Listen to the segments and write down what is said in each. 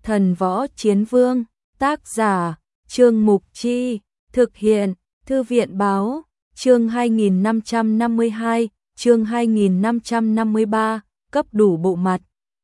Thần Võ Chiến Vương, tác giả, Trương Mục Chi, thực hiện, Thư viện Báo, chương 2552, chương 2553, cấp đủ bộ mặt.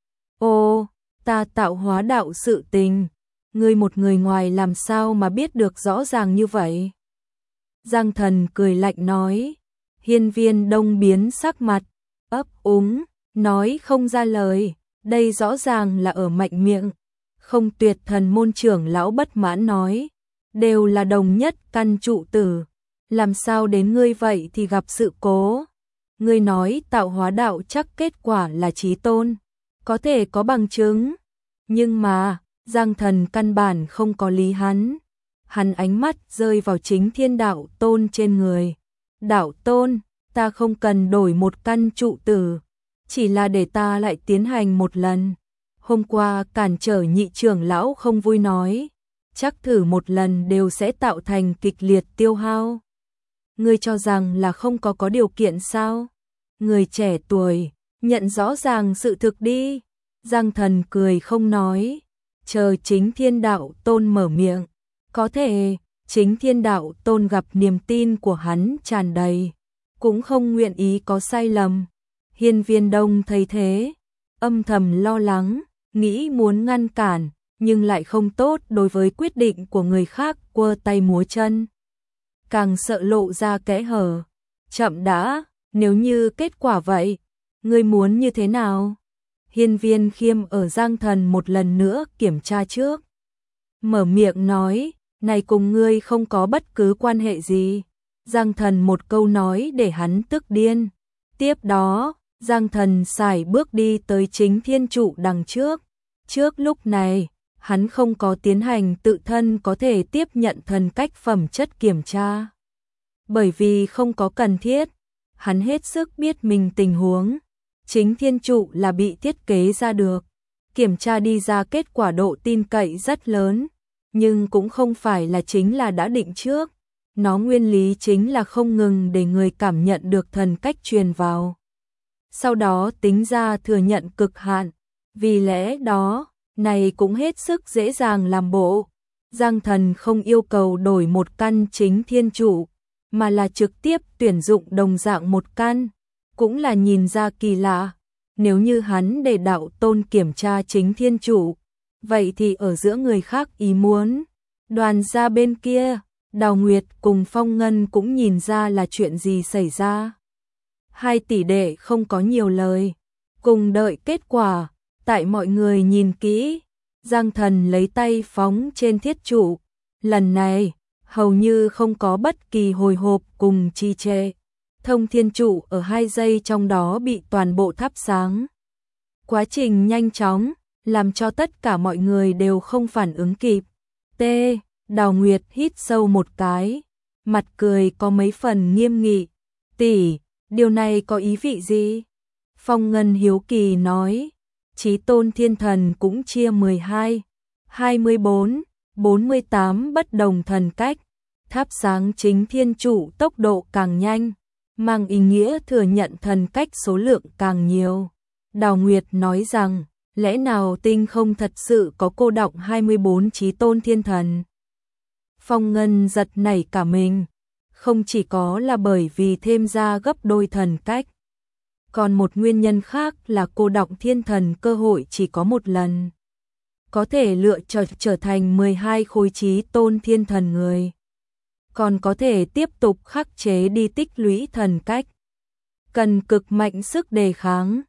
Ô, ta tạo hóa đạo sự tình, ngươi một người ngoài làm sao mà biết được rõ ràng như vậy? Giang Thần cười lạnh nói. Hiên Viên Đông biến sắc mặt, ấp úng, nói không ra lời, đây rõ ràng là ở mạnh miệng. Không Tuyệt Thần môn trưởng lão bất mãn nói, đều là đồng nhất căn trụ tử, làm sao đến ngươi vậy thì gặp sự cố. Ngươi nói tạo hóa đạo chắc kết quả là chí tôn, có thể có bằng chứng, nhưng mà Giang Thần căn bản không có lý hắn. Hắn ánh mắt rơi vào chính Thiên Đạo Tôn trên người. Đạo Tôn, ta không cần đổi một căn trụ tử, chỉ là để ta lại tiến hành một lần. Hôm qua cản trở nhị trưởng lão không vui nói, chắc thử một lần đều sẽ tạo thành kịch liệt tiêu hao. Ngươi cho rằng là không có điều kiện sao? Người trẻ tuổi, nhận rõ ràng sự thực đi. Giang Thần cười không nói, chờ chính Thiên Đạo Tôn mở miệng. Có thể, chính Thiên Đạo Tôn gặp niềm tin của hắn tràn đầy, cũng không nguyện ý có sai lầm. Hiên Viên Đông thấy thế, âm thầm lo lắng, nghĩ muốn ngăn cản, nhưng lại không tốt đối với quyết định của người khác quơ tay múa chân. Càng sợ lộ ra kẽ hở. Chậm đã, nếu như kết quả vậy, ngươi muốn như thế nào? Hiên Viên Khiêm ở Giang Thần một lần nữa kiểm tra trước. Mở miệng nói, này cùng ngươi không có bất cứ quan hệ gì. Giang Thần một câu nói để hắn tức điên. Tiếp đó, Giang Thần sải bước đi tới chính thiên trụ đằng trước. Trước lúc này, hắn không có tiến hành tự thân có thể tiếp nhận thần cách phẩm chất kiểm tra. Bởi vì không có cần thiết, hắn hết sức biết mình tình huống. Chính thiên trụ là bị thiết kế ra được. Kiểm tra đi ra kết quả độ tin cậy rất lớn, nhưng cũng không phải là chính là đã định trước. Nó nguyên lý chính là không ngừng để người cảm nhận được thần cách truyền vào. Sau đó tính ra thừa nhận cực hạn. Vì lẽ đó, này cũng hết sức dễ dàng làm bộ. Giang Thần không yêu cầu đổi một căn chính thiên trụ, mà là trực tiếp tuyển dụng đồng dạng một căn. Cũng là nhìn ra kỳ lạ. Nếu như hắn để Đạo Tôn kiểm tra chính thiên trụ, vậy thì ở giữa người khác ý muốn. Đoàn gia bên kia, Đào Nguyệt cùng Phong Ngân cũng nhìn ra là chuyện gì xảy ra. Hai tỷ đệ không có nhiều lời, cùng đợi kết quả. Tại mọi người nhìn kỹ, Giang Thần lấy tay phóng trên thiết trụ. Lần này, hầu như không có bất kỳ hồi hộp cùng trì trệ. Thông thiên trụ ở 2 giây trong đó bị toàn bộ thắp sáng. Quá trình nhanh chóng, làm cho tất cả mọi người đều không phản ứng kịp. Đào Nguyệt hít sâu một cái, mặt cười có mấy phần nghiêm nghị. Tỷ, điều này có ý vị gì? Phong Ngân hiếu kỳ nói, Chí Tôn Thiên Thần cũng chia 12, 24, 48 bất đồng thần cách. Thắp sáng chính thiên trụ tốc độ càng nhanh, mang ý nghĩa thừa nhận thần cách số lượng càng nhiều. Đào Nguyệt nói rằng, lẽ nào tinh không thật sự có cô đọng 24 Chí Tôn Thiên Thần? Phong Ngân giật nảy cả mình, không chỉ có là bởi vì thêm ra gấp đôi thần cách. Còn một nguyên nhân khác là cô đọng thiên thần cơ hội chỉ có một lần. Có thể lựa chọn trở thành 12 khối Chí Tôn Thiên Thần người. Còn có thể tiếp tục khắc chế đi tích lũy thần cách. Cần cực mạnh sức đề kháng.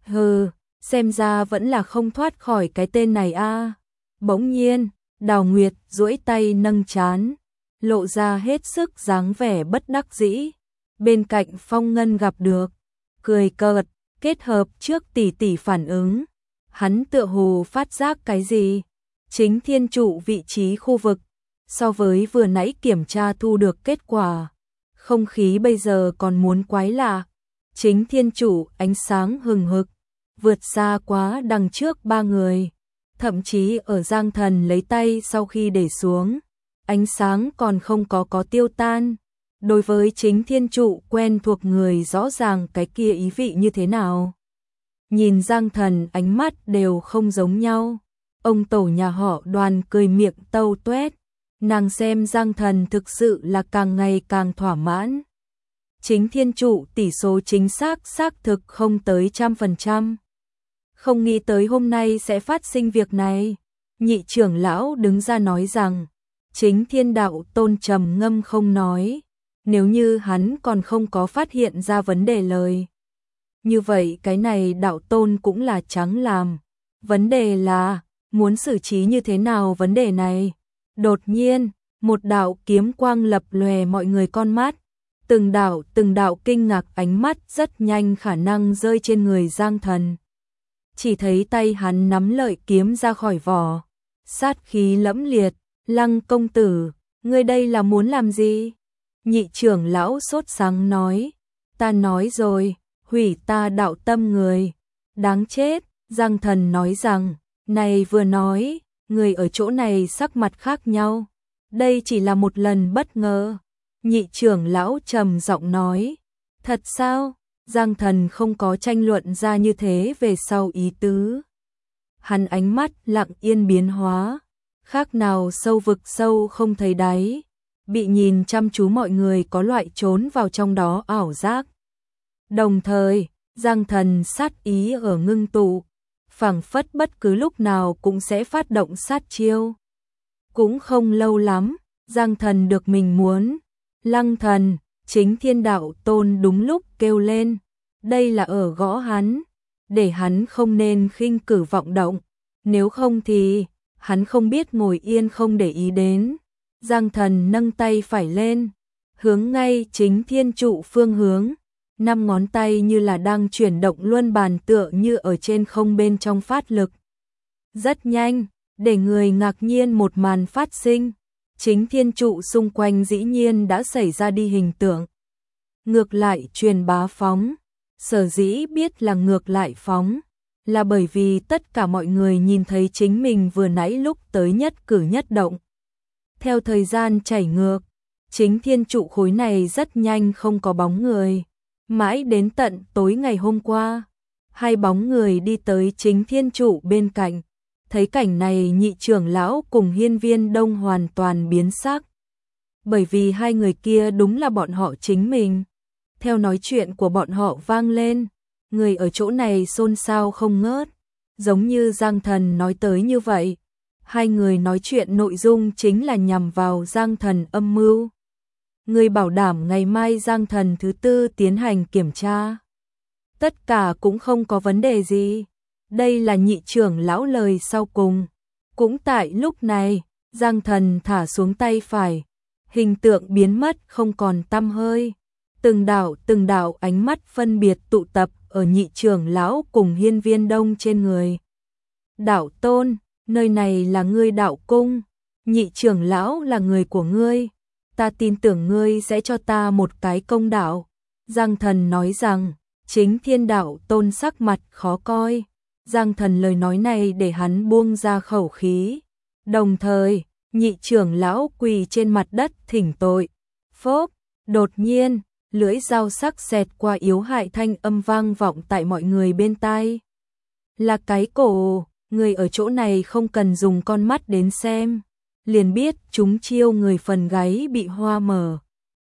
Xem ra vẫn là không thoát khỏi cái tên này a. Bỗng nhiên, Đào Nguyệt duỗi tay nâng trán, lộ ra hết sức dáng vẻ bất đắc dĩ. Bên cạnh Phong Ngân gặp được, cười cợt, kết hợp trước tỷ tỷ phản ứng. Hắn tựa hồ phát giác cái gì? Chính thiên trụ vị trí khu vực, so với vừa nãy kiểm tra thu được kết quả. Không khí bây giờ còn muốn quái lạ. Chính thiên trụ ánh sáng hừng hực, vượt xa quá đằng trước 3 người. Thậm chí ở Giang Thần lấy tay sau khi để xuống, ánh sáng còn không có tiêu tan. Đối với chính thiên trụ quen thuộc người rõ ràng cái kia ý vị như thế nào. Nhìn Giang Thần ánh mắt đều không giống nhau. Ông tổ nhà họ Đoàn cười miệng tâu tuét, nàng xem Giang Thần thực sự là càng ngày càng thỏa mãn. Chính thiên trụ tỷ số chính xác thực không tới 100%. Không nghĩ tới hôm nay sẽ phát sinh việc này. Nhị trưởng lão đứng ra nói rằng, Chính Thiên Đạo Tôn trầm ngâm không nói, nếu như hắn còn không có phát hiện ra vấn đề lời. Như vậy cái này Đạo Tôn cũng là trắng làm. Vấn đề là, muốn xử trí như thế nào vấn đề này? Đột nhiên, một đạo kiếm quang lập lòe mọi người con mắt. Từng đạo kinh ngạc ánh mắt rất nhanh khả năng rơi trên người Giang Thần. Chỉ thấy tay hắn nắm lợi kiếm ra khỏi vỏ, sát khí lẫm liệt, Lăng công tử, ngươi đây là muốn làm gì? Nhị trưởng lão sốt sắng nói, ta nói rồi, hủy ta đạo tâm người, đáng chết. Giang Thần nói rằng, này vừa nói, người ở chỗ này sắc mặt khác nhau, đây chỉ là một lần bất ngờ. Nhị trưởng lão trầm giọng nói, thật sao? Giang Thần không có tranh luận ra như thế về sau ý tứ. Hắn ánh mắt lặng yên biến hóa, khác nào sâu vực sâu không thấy đáy, bị nhìn chăm chú mọi người có loại trốn vào trong đó ảo giác. Đồng thời, Giang Thần sát ý ở ngưng tụ, phảng phất bất cứ lúc nào cũng sẽ phát động sát chiêu. Cũng không lâu lắm, Giang Thần được mình muốn. Lăng Thần, Chính Thiên Đạo Tôn đúng lúc kêu lên, đây là ở gõ hắn, để hắn không nên khinh cử vọng động, nếu không thì hắn không biết ngồi yên không để ý đến. Giang Thần nâng tay phải lên, hướng ngay Chính Thiên trụ phương hướng, 5 ngón tay như là đang chuyển động luân bàn tựa như ở trên không bên trong phát lực. Rất nhanh, để người ngạc nhiên một màn phát sinh. Chính Thiên trụ xung quanh dĩ nhiên đã xảy ra đi hình tượng. Ngược lại truyền bá phóng, sở dĩ biết là ngược lại phóng, là bởi vì tất cả mọi người nhìn thấy chính mình vừa nãy lúc tới nhất cử nhất động. Theo thời gian chảy ngược, Chính Thiên trụ khối này rất nhanh không có bóng người. Mãi đến tận tối ngày hôm qua, 2 bóng người đi tới Chính Thiên trụ bên cạnh. Thấy cảnh này nhị trưởng lão cùng Hiên Viên Đông hoàn toàn biến sắc. Bởi vì 2 người kia đúng là bọn họ chính mình. Theo nói chuyện của bọn họ vang lên, người ở chỗ này xôn xao không ngớt. Giống như Giang Thần nói tới như vậy. 2 người nói chuyện nội dung chính là nhằm vào Giang Thần âm mưu. Người bảo đảm ngày mai Giang Thần thứ 4 tiến hành kiểm tra. Tất cả cũng không có vấn đề gì. Đây là nhị trưởng lão lời sau cùng. Cũng tại lúc này, Giang Thần thả xuống tay phải, hình tượng biến mất không còn tăm hơi. Từng đạo ánh mắt phân biệt tụ tập ở nhị trưởng lão cùng Hiên Viên Đông trên người. Đạo Tôn, nơi này là ngươi đạo cung, nhị trưởng lão là người của ngươi, ta tin tưởng ngươi sẽ cho ta một cái công đạo. Giang Thần nói rằng, Chính Thiên Đạo Tôn sắc mặt khó coi. Giang Thần lời nói này để hắn buông ra khẩu khí. Đồng thời, nhị trưởng lão quỳ trên mặt đất thỉnh tội. Phốp, đột nhiên, lưỡi dao sắc xẹt qua yếu hại thanh âm vang vọng tại mọi người bên tai. Là cái cổ, người ở chỗ này không cần dùng con mắt đến xem. Liền biết chúng chiêu người phần gáy bị hoa mở.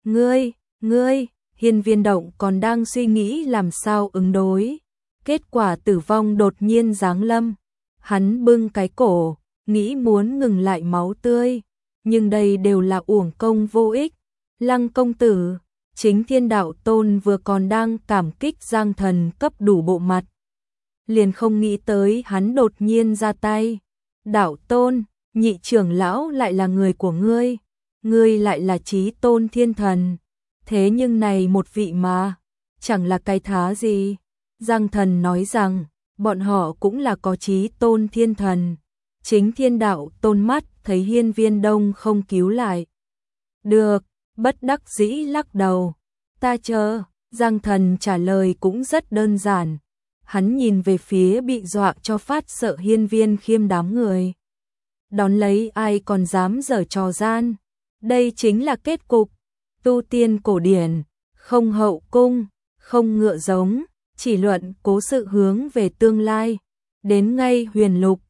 Ngươi, Hiên Viên Động còn đang suy nghĩ làm sao ứng đối. Kết quả tử vong đột nhiên giáng lâm. Hắn bưng cái cổ, nghĩ muốn ngừng lại máu tươi. Nhưng đây đều là uổng công vô ích. Lăng công tử, Chính Thiên Đạo Tôn vừa còn đang cảm kích Giang Thần cấp đủ bộ mặt. Liền không nghĩ tới hắn đột nhiên ra tay. Đạo Tôn, nhị trưởng lão lại là người của ngươi. Ngươi lại là Chí Tôn Thiên Thần. Thế nhưng này một vị mà, chẳng là cái thá gì. Giang Thần nói rằng, bọn họ cũng là có Chí Tôn Thiên Thần. Chính Thiên Đạo Tôn mắt thấy Hiên Viên Đông không cứu lại. Được, bất đắc dĩ lắc đầu. Ta chờ, Giang Thần trả lời cũng rất đơn giản. Hắn nhìn về phía bị dọa cho phát sợ Hiên Viên Khiêm đám người. Đón lấy ai còn dám giở trò gian. Đây chính là kết cục. Tu tiên cổ điển, không hậu cung, không ngựa giống. Chỉ luận cố sự hướng về tương lai, đến ngay huyền lục,